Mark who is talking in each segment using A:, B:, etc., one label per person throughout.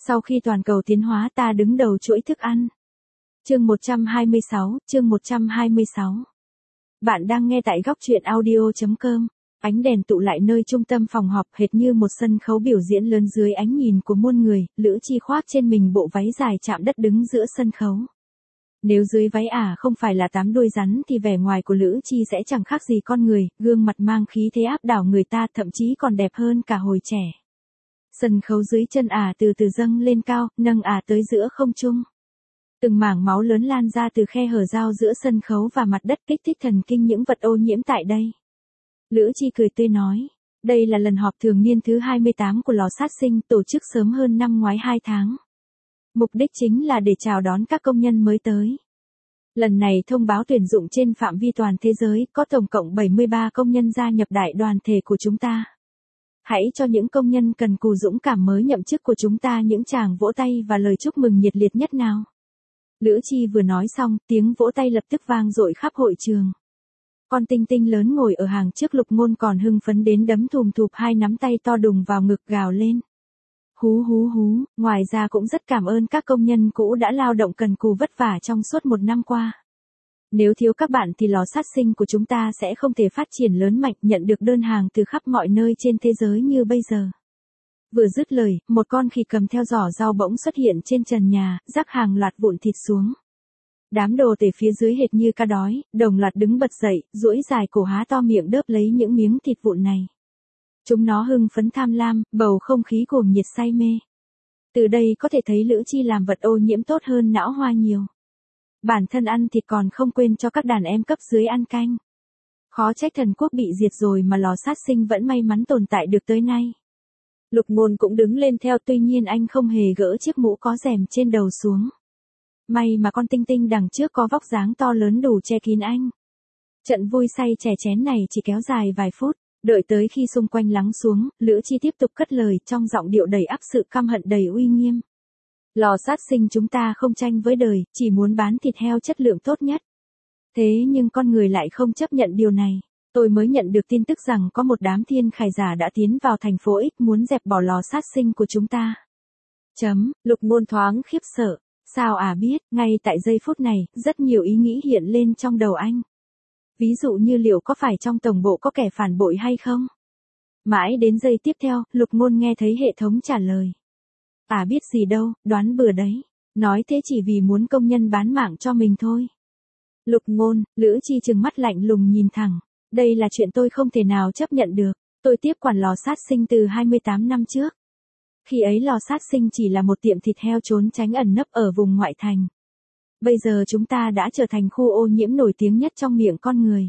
A: Sau khi toàn cầu tiến hóa ta đứng đầu chuỗi thức ăn. Chương 126, chương 126. Bạn đang nghe tại góc truyện audio.com. Ánh đèn tụ lại nơi trung tâm phòng họp hệt như một sân khấu biểu diễn lớn dưới ánh nhìn của muôn người, Lữ Chi khoác trên mình bộ váy dài chạm đất đứng giữa sân khấu. Nếu dưới váy không phải là 8 đuôi rắn thì vẻ ngoài của Lữ Chi sẽ chẳng khác gì con người, gương mặt mang khí thế áp đảo người ta, thậm chí còn đẹp hơn cả hồi trẻ. Sân khấu dưới chân từ từ dâng lên cao, nâng tới giữa không trung. Từng mảng máu lớn lan ra từ khe hở giao giữa sân khấu và mặt đất, kích thích thần kinh những vật ô nhiễm tại đây. Lữ Chi cười tươi nói, đây là lần họp thường niên thứ 28 của lò sát sinh, tổ chức sớm hơn năm ngoái 2 tháng. Mục đích chính là để chào đón các công nhân mới tới. Lần này thông báo tuyển dụng trên phạm vi toàn thế giới, có tổng cộng 73 công nhân gia nhập đại đoàn thể của chúng ta. Hãy cho những công nhân cần cù dũng cảm mới nhậm chức của chúng ta những tràng vỗ tay và lời chúc mừng nhiệt liệt nhất nào. Lữ Chi vừa nói xong, tiếng vỗ tay lập tức vang dội khắp hội trường. Con tinh tinh lớn ngồi ở hàng trước Lục Ngôn còn hưng phấn đến đấm thùm thụp hai nắm tay to đùng vào ngực gào lên. Hú hú hú, ngoài ra cũng rất cảm ơn các công nhân cũ đã lao động cần cù vất vả trong suốt 1 năm qua. Nếu thiếu các bạn thì lò sát sinh của chúng ta sẽ không thể phát triển lớn mạnh, nhận được đơn hàng từ khắp mọi nơi trên thế giới như bây giờ. Vừa dứt lời, một con khỉ cầm theo giỏ rau bỗng xuất hiện trên trần nhà, rắc hàng loạt vụn thịt xuống. Đám đồ tể phía dưới hệt như cá đói, đồng loạt đứng bật dậy, duỗi dài cổ há to miệng đớp lấy những miếng thịt vụn này. Chúng nó hưng phấn tham lam, bầu không khí cuồng nhiệt say mê. Từ đây có thể thấy Lữ Chi làm vật ô nhiễm tốt hơn não hoa nhiều. Bản thân ăn thịt còn không quên cho các đàn em cấp dưới ăn canh. Khó trách thần quốc bị diệt rồi mà lò sát sinh vẫn may mắn tồn tại được tới nay. Lục Ngôn cũng đứng lên theo, tuy nhiên anh không hề gỡ chiếc mũ có rèm trên đầu xuống. May mà con tinh tinh đằng trước có vóc dáng to lớn đủ che kín anh. Trận vui say chè chén này chỉ kéo dài vài phút, đợi tới khi xung quanh lắng xuống, Lữ Chi tiếp tục cất lời trong giọng điệu đầy ắp sự căm hận đầy uy nghiêm. Lò sát sinh chúng ta không tranh với đời, chỉ muốn bán thịt heo chất lượng tốt nhất. Thế nhưng con người lại không chấp nhận điều này. Tôi mới nhận được tin tức rằng có một đám thiên khải giả đã tiến vào thành phố X muốn dẹp bỏ lò sát sinh của chúng ta. Lục Ngôn thoáng khiếp sợ. Sao biết, ngay tại giây phút này, rất nhiều ý nghĩ hiện lên trong đầu anh. Ví dụ như liệu có phải trong tổng bộ có kẻ phản bội hay không? Mãi đến giây tiếp theo, Lục Ngôn nghe thấy hệ thống trả lời. Biết gì đâu, đoán bừa đấy. Nói thế chỉ vì muốn công nhân bán mạng cho mình thôi. Lục Ngôn, Lữ Chi trừng mắt lạnh lùng nhìn thẳng. Đây là chuyện tôi không thể nào chấp nhận được. Tôi tiếp quản lò sát sinh từ 28 năm trước. Khi ấy lò sát sinh chỉ là một tiệm thịt heo trốn tránh ẩn nấp ở vùng ngoại thành. Bây giờ chúng ta đã trở thành khu ô nhiễm nổi tiếng nhất trong miệng con người.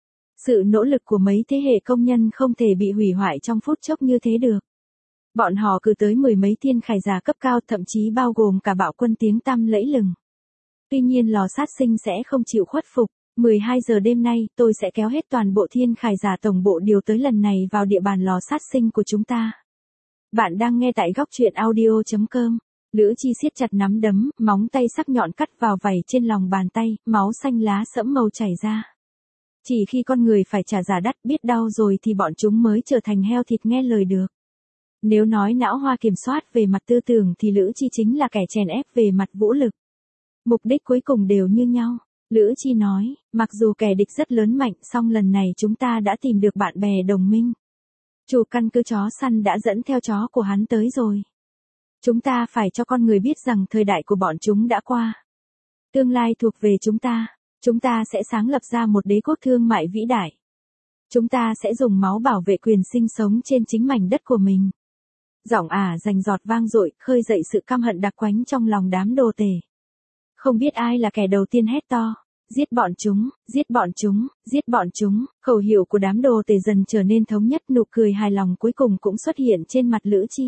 A: Sự nỗ lực của mấy thế hệ công nhân không thể bị hủy hoại trong phút chốc như thế được. Bọn họ cử tới 10 mấy thiên khải giả cấp cao, thậm chí bao gồm cả bạo quân tiếng tăm lẫy lừng. Tuy nhiên lò sát sinh sẽ không chịu khuất phục. 12 giờ đêm nay, tôi sẽ kéo hết toàn bộ thiên khải giả tổng bộ điều tới lần này vào địa bàn lò sát sinh của chúng ta. Bạn đang nghe tại góc truyện audio.com. Lữ Chi siết chặt nắm đấm, móng tay sắc nhọn cắt vào vảy trên lòng bàn tay, máu xanh lá sẫm màu chảy ra. Chỉ khi con người phải trả giá đắt biết đau rồi thì bọn chúng mới trở thành heo thịt nghe lời được. Nếu nói não hoa kiểm soát về mặt tư tưởng thì Lữ Chi chính là kẻ chèn ép về mặt vũ lực. Mục đích cuối cùng đều như nhau. Lữ Chi nói, mặc dù kẻ địch rất lớn mạnh, song lần này chúng ta đã tìm được bạn bè đồng minh. Chủ căn cứ chó săn đã dẫn theo chó của hắn tới rồi. Chúng ta phải cho con người biết rằng thời đại của bọn chúng đã qua. Tương lai thuộc về chúng ta. Chúng ta sẽ sáng lập ra một đế quốc thương mại vĩ đại. Chúng ta sẽ dùng máu bảo vệ quyền sinh sống trên chính mảnh đất của mình. Giọng rành giọt vang dội, khơi dậy sự căm hận đặc quánh trong lòng đám đồ tể. Không biết ai là kẻ đầu tiên hét to. Giết bọn chúng, giết bọn chúng, giết bọn chúng. Khẩu hiệu của đám đồ tể dần trở nên thống nhất, nụ cười hài lòng cuối cùng cũng xuất hiện trên mặt Lữ Chi.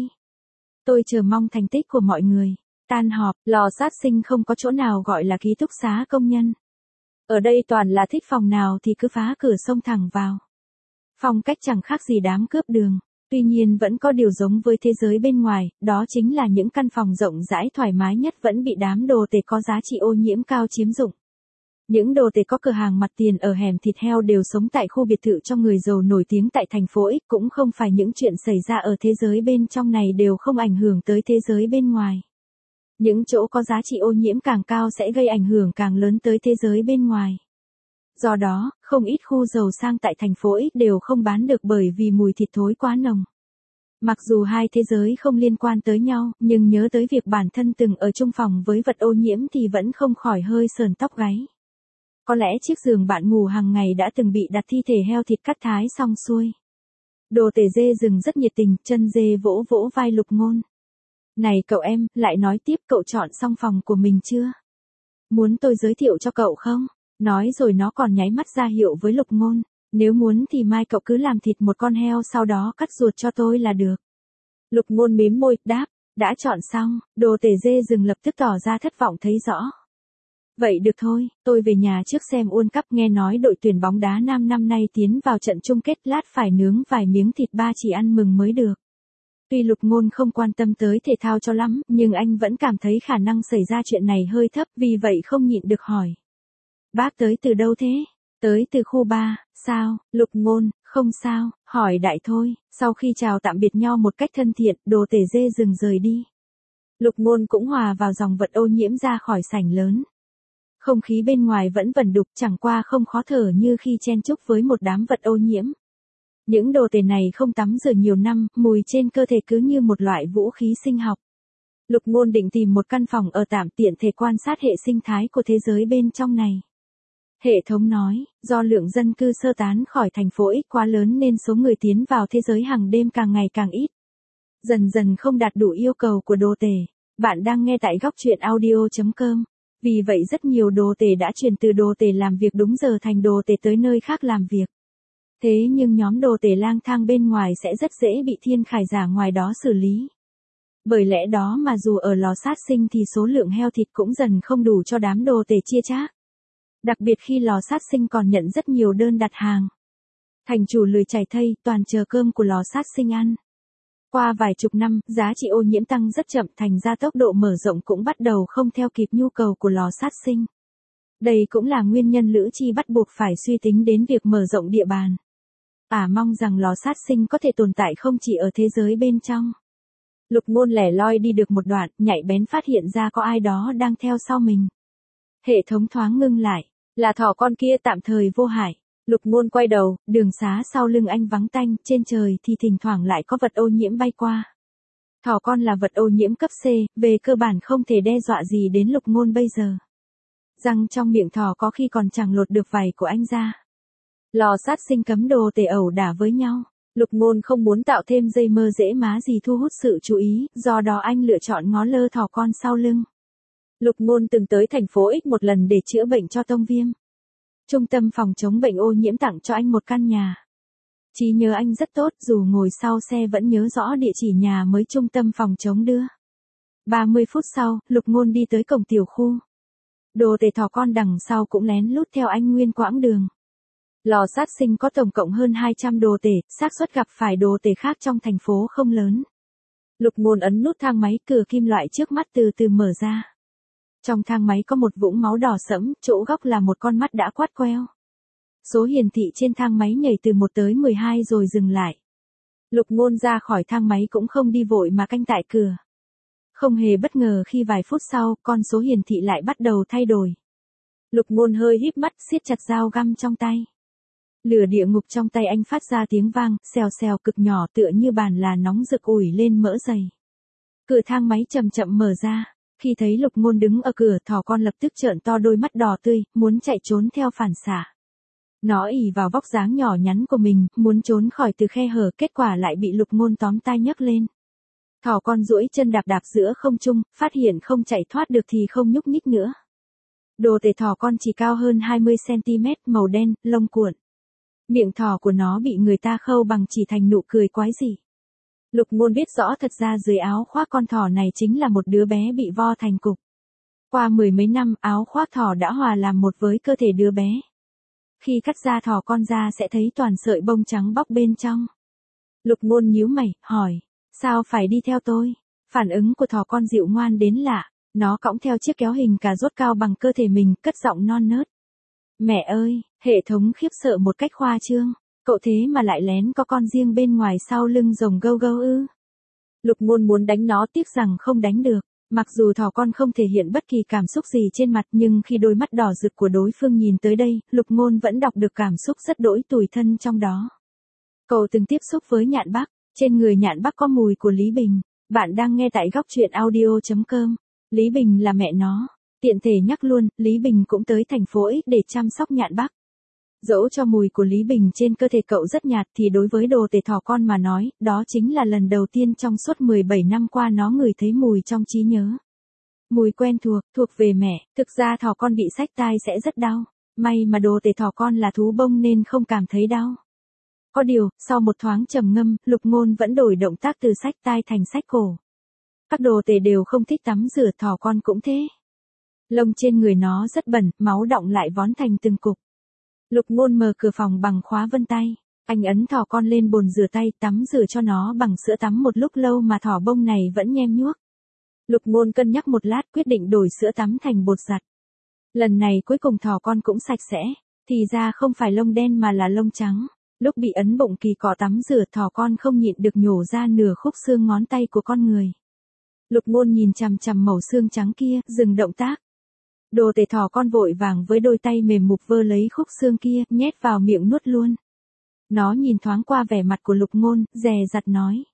A: Tôi chờ mong thành tích của mọi người. Tan họp, lò sát sinh không có chỗ nào gọi là ký túc xá công nhân. Ở đây toàn là thích phòng nào thì cứ phá cửa xông thẳng vào. Phong cách chẳng khác gì đám cướp đường. Tuy nhiên vẫn có điều giống với thế giới bên ngoài, đó chính là những căn phòng rộng rãi thoải mái nhất vẫn bị đám đồ tể có giá trị ô nhiễm cao chiếm dụng. Những đồ tể có cửa hàng mặt tiền ở hẻm thịt heo đều sống tại khu biệt thự cho người giàu nổi tiếng tại thành phố X, cũng không phải những chuyện xảy ra ở thế giới bên trong này đều không ảnh hưởng tới thế giới bên ngoài. Những chỗ có giá trị ô nhiễm càng cao sẽ gây ảnh hưởng càng lớn tới thế giới bên ngoài. Do đó, không ít khu giàu sang tại thành phố X đều không bán được bởi vì mùi thịt thối quá nồng. Mặc dù hai thế giới không liên quan tới nhau, nhưng nhớ tới việc bản thân từng ở chung phòng với vật ô nhiễm thì vẫn không khỏi hơi sờn tóc gáy. Có lẽ chiếc giường bạn ngủ hàng ngày đã từng bị đặt thi thể heo thịt cắt thái xong xuôi. Đồ tể dê rừng rất nhiệt tình, chân dê vỗ vỗ vai Lục Ngôn. Này cậu em, lại nói tiếp, cậu chọn xong phòng của mình chưa? Muốn tôi giới thiệu cho cậu không? Nói rồi nó còn nháy mắt ra hiệu với Lục Ngôn. Nếu muốn thì mai cậu cứ làm thịt một con heo sau đó cắt ruột cho tôi là được. Lục Ngôn mím môi, đáp, đã chọn xong. Đồ tể dê rừng lập tức tỏ ra thất vọng thấy rõ. Vậy được thôi, tôi về nhà trước xem World Cup, nghe nói đội tuyển bóng đá nam năm nay tiến vào trận chung kết, lát phải nướng vài miếng thịt ba chỉ ăn mừng mới được. Tuy Lục Ngôn không quan tâm tới thể thao cho lắm, nhưng anh vẫn cảm thấy khả năng xảy ra chuyện này hơi thấp, vì vậy không nhịn được hỏi. Bác tới từ đâu thế? Tới từ khu 3, sao? Lục Ngôn, không sao, hỏi đại thôi. Sau khi chào tạm biệt nhau một cách thân thiện, đồ tể dê rừng rời đi. Lục Ngôn cũng hòa vào dòng vật ô nhiễm ra khỏi sảnh lớn. Không khí bên ngoài vẫn vẩn đục, chẳng qua không khó thở như khi chen chúc với một đám vật ô nhiễm. Những đồ tể này không tắm rửa nhiều năm, mùi trên cơ thể cứ như một loại vũ khí sinh học. Lục Ngôn định tìm một căn phòng ở tạm tiện thể quan sát hệ sinh thái của thế giới bên trong này. Hệ thống nói, do lượng dân cư sơ tán khỏi thành phố X quá lớn nên số người tiến vào thế giới hàng đêm càng ngày càng ít. Dần dần không đạt đủ yêu cầu của đồ tể. Bạn đang nghe tại góc truyện audio.com. Vì vậy rất nhiều đồ tể đã chuyển từ đồ tể làm việc đúng giờ thành đồ tể tới nơi khác làm việc. Thế nhưng nhóm đồ tể lang thang bên ngoài sẽ rất dễ bị thiên khải giả ngoài đó xử lý. Bởi lẽ đó mà dù ở lò sát sinh thì số lượng heo thịt cũng dần không đủ cho đám đồ tể chia chác. Đặc biệt khi lò sát sinh còn nhận rất nhiều đơn đặt hàng. Thành chủ lười chảy thây, toàn chờ cơm của lò sát sinh ăn. Qua vài chục năm, giá trị ô nhiễm tăng rất chậm, thành ra tốc độ mở rộng cũng bắt đầu không theo kịp nhu cầu của lò sát sinh. Đây cũng là nguyên nhân Lữ Chi bắt buộc phải suy tính đến việc mở rộng địa bàn. Mong rằng lò sát sinh có thể tồn tại không chỉ ở thế giới bên trong. Lục Ngôn lẻ loi đi được một đoạn, nhạy bén phát hiện ra có ai đó đang theo sau mình. Hệ thống thoáng ngưng lại, là thỏ con kia tạm thời vô hại. Lục Ngôn quay đầu, đường xá sau lưng anh vắng tanh, trên trời thì thỉnh thoảng lại có vật ô nhiễm bay qua. Thỏ con là vật ô nhiễm cấp C, về cơ bản không thể đe dọa gì đến Lục Ngôn bây giờ. Răng trong miệng thỏ có khi còn chẳng lột được vảy của anh ra. Lò sát sinh cấm đồ tể ẩu đả với nhau. Lục Ngôn không muốn tạo thêm dây mơ dễ má gì thu hút sự chú ý, do đó anh lựa chọn ngó lơ thỏ con sau lưng. Lục Ngôn từng tới thành phố X một lần để chữa bệnh cho Tông Viêm. Trung tâm phòng chống bệnh ô nhiễm tặng cho anh một căn nhà. Trí nhớ anh rất tốt, dù ngồi sau xe vẫn nhớ rõ địa chỉ nhà mới trung tâm phòng chống đưa. 30 phút sau, Lục Ngôn đi tới cổng tiểu khu. Đồ tể thỏ con đằng sau cũng lén lút theo anh nguyên quãng đường. Lò sát sinh có tổng cộng hơn 200 đồ tể, xác suất gặp phải đồ tể khác trong thành phố không lớn. Lục Ngôn ấn nút thang máy, cửa kim loại trước mắt từ từ mở ra. Trong thang máy có một vũng máu đỏ sẫm, chỗ góc là một con mắt đã quắt queo. Số hiển thị trên thang máy nhảy từ 1 tới 12 rồi dừng lại. Lục Ngôn ra khỏi thang máy cũng không đi vội mà canh tại cửa. Không hề bất ngờ khi vài phút sau, con số hiển thị lại bắt đầu thay đổi. Lục Ngôn hơi híp mắt, siết chặt dao găm trong tay. Lửa địa ngục trong tay anh phát ra tiếng vang, xèo xèo cực nhỏ tựa như bàn là nóng rực ủi lên mỡ dày. Cửa thang máy chậm chậm mở ra. Khi thấy Lục Ngôn đứng ở cửa, thỏ con lập tức trợn to đôi mắt đỏ tươi, muốn chạy trốn theo phản xạ. Nó ỷ vào vóc dáng nhỏ nhắn của mình, muốn trốn khỏi từ khe hở, kết quả lại bị Lục Ngôn tóm tay nhấc lên. Thỏ con duỗi chân đạp đạp giữa không trung, phát hiện không chạy thoát được thì không nhúc nhích nữa. Đồ tể thỏ con chỉ cao hơn 20 cm, màu đen, lông cuộn. Miệng thỏ của nó bị người ta khâu bằng chỉ thành nụ cười quái dị. Lục Ngôn biết rõ thật ra dưới áo khoác con thỏ này chính là một đứa bé bị vo thành cục. Qua 10 mấy năm, áo khoác thỏ đã hòa làm một với cơ thể đứa bé. Khi cắt da thỏ con ra sẽ thấy toàn sợi bông trắng bóc bên trong. Lục Ngôn nhíu mày, hỏi, sao phải đi theo tôi? Phản ứng của thỏ con dịu ngoan đến lạ, nó cõng theo chiếc kéo hình cà rốt cao bằng cơ thể mình, cất giọng non nớt. Mẹ ơi, hệ thống khiếp sợ một cách khoa trương. Cậu thế mà lại lén có con riêng bên ngoài sau lưng rồng gâu gâu ư. Lục Ngôn muốn đánh nó tiếc rằng không đánh được. Mặc dù thỏ con không thể hiện bất kỳ cảm xúc gì trên mặt nhưng khi đôi mắt đỏ rực của đối phương nhìn tới đây, Lục Ngôn vẫn đọc được cảm xúc rất đỗi tủi thân trong đó. Cậu từng tiếp xúc với nhạn bắc, trên người nhạn bắc có mùi của Lý Bình. Bạn đang nghe tại góc truyện audio.com. Lý Bình là mẹ nó. Tiện thể nhắc luôn, Lý Bình cũng tới thành phố X để chăm sóc nhạn bắc. Dẫu cho mùi của Lý Bình trên cơ thể cậu rất nhạt thì đối với đồ tể thỏ con mà nói, đó chính là lần đầu tiên trong suốt 17 năm qua nó ngửi thấy mùi trong trí nhớ. Mùi quen thuộc về mẹ, thực ra thỏ con bị xách tai sẽ rất đau. May mà đồ tể thỏ con là thú bông nên không cảm thấy đau. Có điều, sau một thoáng trầm ngâm, Lục Ngôn vẫn đổi động tác từ xách tai thành xách cổ. Các đồ tể đều không thích tắm rửa, thỏ con cũng thế. Lông trên người nó rất bẩn, máu đọng lại vón thành từng cục. Lục Ngôn mở cửa phòng bằng khóa vân tay. Anh ấn thỏ con lên bồn rửa tay, tắm rửa cho nó bằng sữa tắm một lúc lâu mà thỏ bông này vẫn nhem nhuốc. Lục Ngôn cân nhắc một lát quyết định đổi sữa tắm thành bột giặt. Lần này cuối cùng thỏ con cũng sạch sẽ, thì ra không phải lông đen mà là lông trắng. Lúc bị ấn bụng kỳ cọ tắm rửa thỏ con không nhịn được nhổ ra nửa khúc xương ngón tay của con người. Lục Ngôn nhìn chằm chằm màu xương trắng kia, dừng động tác. Đồ tể thỏ con vội vàng với đôi tay mềm mục vơ lấy khúc xương kia, nhét vào miệng nuốt luôn. Nó nhìn thoáng qua vẻ mặt của Lục Ngôn, dè dặt nói.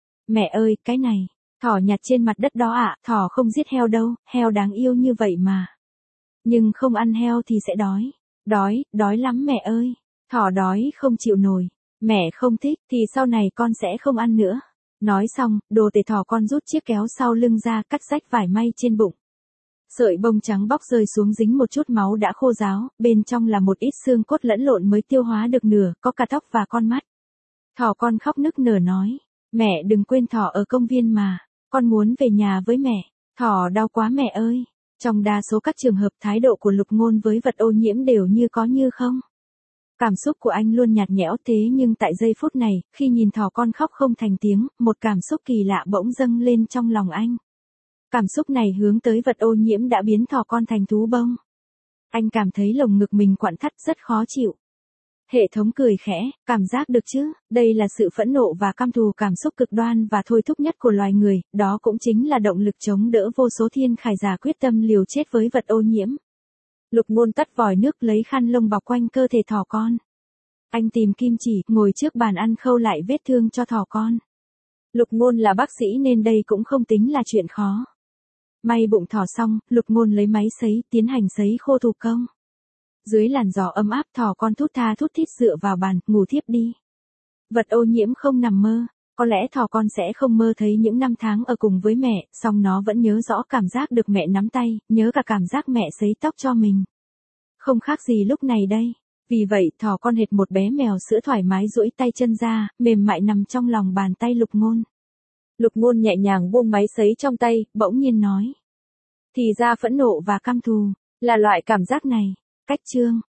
A: Mẹ ơi, cái này, thỏ nhặt trên mặt đất đó ạ, thỏ không giết heo đâu, heo đáng yêu như vậy mà. Nhưng không ăn heo thì sẽ đói. Đói lắm mẹ ơi. Thỏ đói không chịu nổi. Mẹ không thích thì sau này con sẽ không ăn nữa. Nói xong, đồ tể thỏ con rút chiếc kéo sau lưng ra cắt rách vải may trên bụng. Sợi bông trắng bóc rơi xuống dính một chút máu đã khô ráo, bên trong là một ít xương cốt lẫn lộn mới tiêu hóa được nửa, có cả tóc và con mắt. Thỏ con khóc nức nở nói, mẹ đừng quên thỏ ở công viên mà, con muốn về nhà với mẹ, thỏ đau quá mẹ ơi. Trong đa số các trường hợp thái độ của Lục Ngôn với vật ô nhiễm đều như có như không. Cảm xúc của anh luôn nhạt nhẽo thế nhưng tại giây phút này, khi nhìn thỏ con khóc không thành tiếng, một cảm xúc kỳ lạ bỗng dâng lên trong lòng anh. Cảm xúc này hướng tới vật ô nhiễm đã biến thỏ con thành thú bông. Anh cảm thấy lồng ngực mình quặn thắt rất khó chịu. Hệ thống cười khẽ, cảm giác được chứ, đây là sự phẫn nộ và căm thù cảm xúc cực đoan và thôi thúc nhất của loài người, đó cũng chính là động lực chống đỡ vô số thiên khải giả quyết tâm liều chết với vật ô nhiễm. Lục Ngôn tắt vòi nước lấy khăn lông bọc quanh cơ thể thỏ con. Anh tìm kim chỉ, ngồi trước bàn ăn khâu lại vết thương cho thỏ con. Lục Ngôn là bác sĩ nên đây cũng không tính là chuyện khó. May bụng thỏ xong, Lục Ngôn lấy máy sấy, tiến hành sấy khô thủ công. Dưới làn gió ấm áp thỏ con thút tha thút thít dựa vào bàn, ngủ thiếp đi. Vật ô nhiễm không nằm mơ, có lẽ thỏ con sẽ không mơ thấy những năm tháng ở cùng với mẹ, song nó vẫn nhớ rõ cảm giác được mẹ nắm tay, nhớ cả cảm giác mẹ sấy tóc cho mình. Không khác gì lúc này đây. Vì vậy, thỏ con hệt một bé mèo sữa thoải mái duỗi tay chân ra, mềm mại nằm trong lòng bàn tay Lục Ngôn. Lục Ngôn nhẹ nhàng buông máy sấy trong tay, bỗng nhiên nói. Thì ra phẫn nộ và căm thù, là loại cảm giác này. Cách chương.